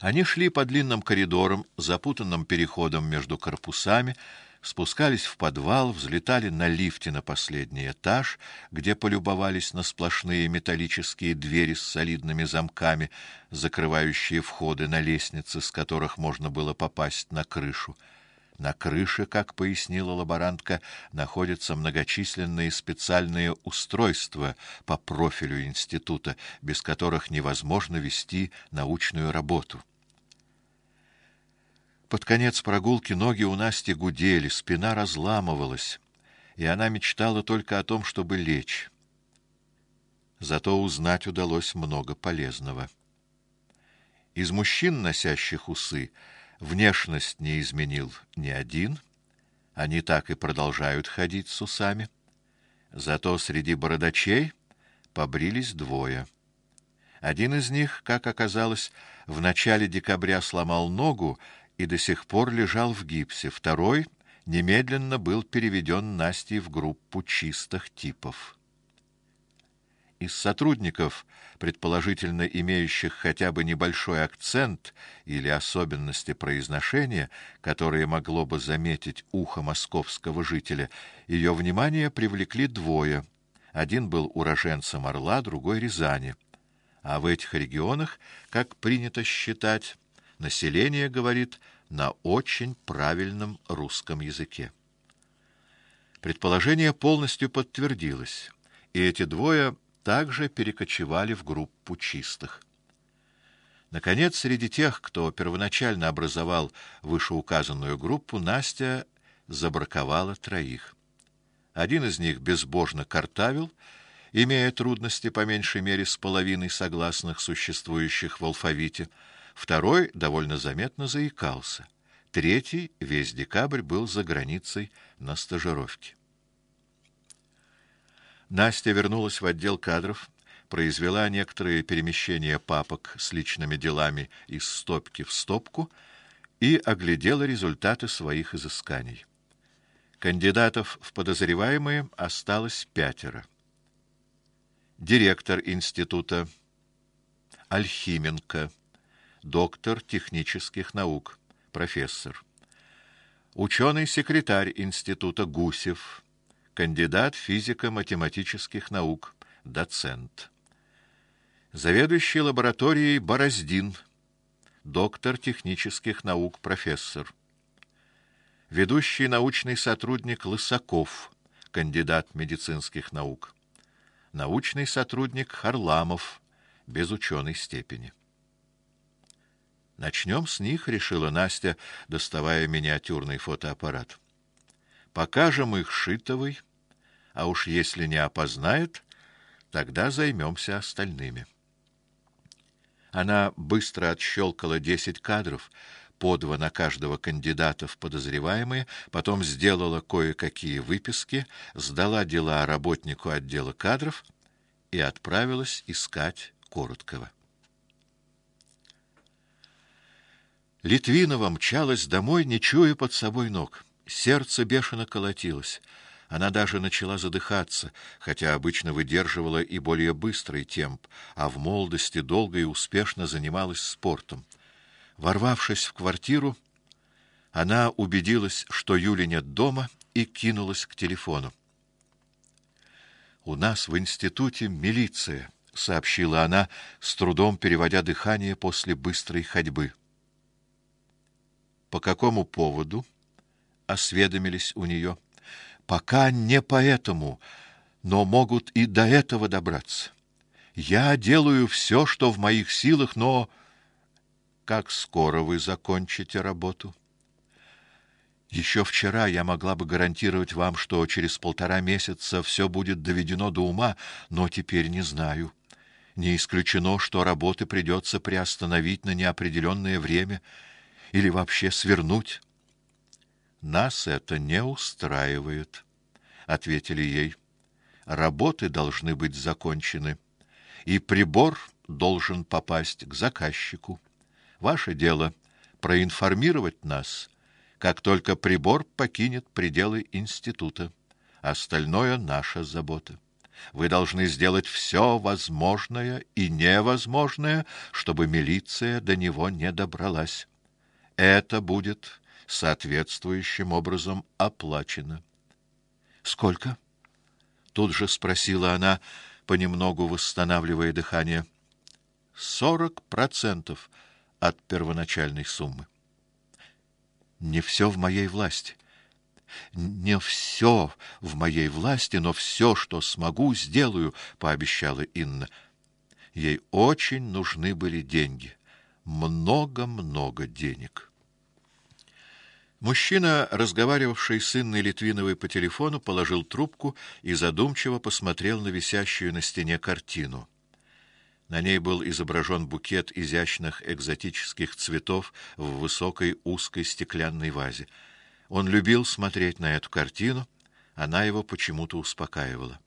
Они шли по длинным коридорам, запутанным переходам между корпусами, спускались в подвал, взлетали на лифте на последний этаж, где полюбовались на сплошные металлические двери с солидными замками, закрывающие входы на лестницы, с которых можно было попасть на крышу. На крыше, как пояснила лаборантка, находятся многочисленные специальные устройства по профилю института, без которых невозможно вести научную работу. Под конец прогулки ноги у Насти гудели, спина разламывалась, и она мечтала только о том, чтобы лечь. Зато узнать удалось много полезного. Из мужчин, носящих усы, внешность не изменил ни один, они так и продолжают ходить с усами. Зато среди бородачей побрились двое. Один из них, как оказалось, в начале декабря сломал ногу и до сих пор лежал в гипсе. Второй немедленно был переведен Настей в группу чистых типов. Из сотрудников, предположительно имеющих хотя бы небольшой акцент или особенности произношения, которые могло бы заметить ухо московского жителя, ее внимание привлекли двое. Один был уроженцем Орла, другой Рязани. А в этих регионах, как принято считать, население говорит на очень правильном русском языке. Предположение полностью подтвердилось, и эти двое также перекочевали в группу чистых. Наконец, среди тех, кто первоначально образовал вышеуказанную группу, Настя забраковала троих. Один из них безбожно картавил, имея трудности по меньшей мере с половиной согласных, существующих в алфавите. Второй довольно заметно заикался. Третий весь декабрь был за границей на стажировке. Настя вернулась в отдел кадров, произвела некоторые перемещения папок с личными делами из стопки в стопку и оглядела результаты своих изысканий. Кандидатов в подозреваемые осталось 5. Директор института Альхименко, доктор технических наук, профессор. Ученый-секретарь института Гусев, кандидат физико-математических наук, доцент. Заведующий лабораторией Бороздин, доктор технических наук, профессор. Ведущий научный сотрудник Лысаков, кандидат медицинских наук. Научный сотрудник Харламов, без ученой степени. Начнем с них, решила Настя, доставая миниатюрный фотоаппарат. Покажем их Шитовой, а уж если не опознает, тогда займемся остальными. Она быстро отщелкала 10 кадров, по 2 на каждого кандидата в подозреваемые, потом сделала кое-какие выписки, сдала дела работнику отдела кадров и отправилась искать Короткова. Литвинова мчалась домой, не чуя под собой ног. Сердце бешено колотилось. Она даже начала задыхаться, хотя обычно выдерживала и более быстрый темп, а в молодости долго и успешно занималась спортом. Ворвавшись в квартиру, она убедилась, что Юли нет дома, и кинулась к телефону. «У нас в институте милиция», — сообщила она, с трудом переводя дыхание после быстрой ходьбы. «По какому поводу?» — осведомились у нее. «Пока не поэтому, но могут и до этого добраться. Я делаю все, что в моих силах, но...» «Как скоро вы закончите работу?» «Еще вчера я могла бы гарантировать вам, что через 1,5 месяца все будет доведено до ума, но теперь не знаю. Не исключено, что работы придется приостановить на неопределенное время или вообще свернуть». «Нас это не устраивает», — ответили ей. «Работы должны быть закончены, и прибор должен попасть к заказчику. Ваше дело проинформировать нас, как только прибор покинет пределы института. Остальное наша забота. Вы должны сделать все возможное и невозможное, чтобы милиция до него не добралась. Это будет соответствующим образом оплачено. Сколько? Тут же спросила она, понемногу восстанавливая дыхание. 40% от первоначальной суммы. Не все в моей власти. Не все в моей власти, но все, что смогу, сделаю, пообещала Инна. Ей очень нужны были деньги. Много-много денег. Мужчина, разговаривавший с Инной Литвиновой по телефону, положил трубку и задумчиво посмотрел на висящую на стене картину. На ней был изображен букет изящных экзотических цветов в высокой узкой стеклянной вазе. Он любил смотреть на эту картину, она его почему-то успокаивала.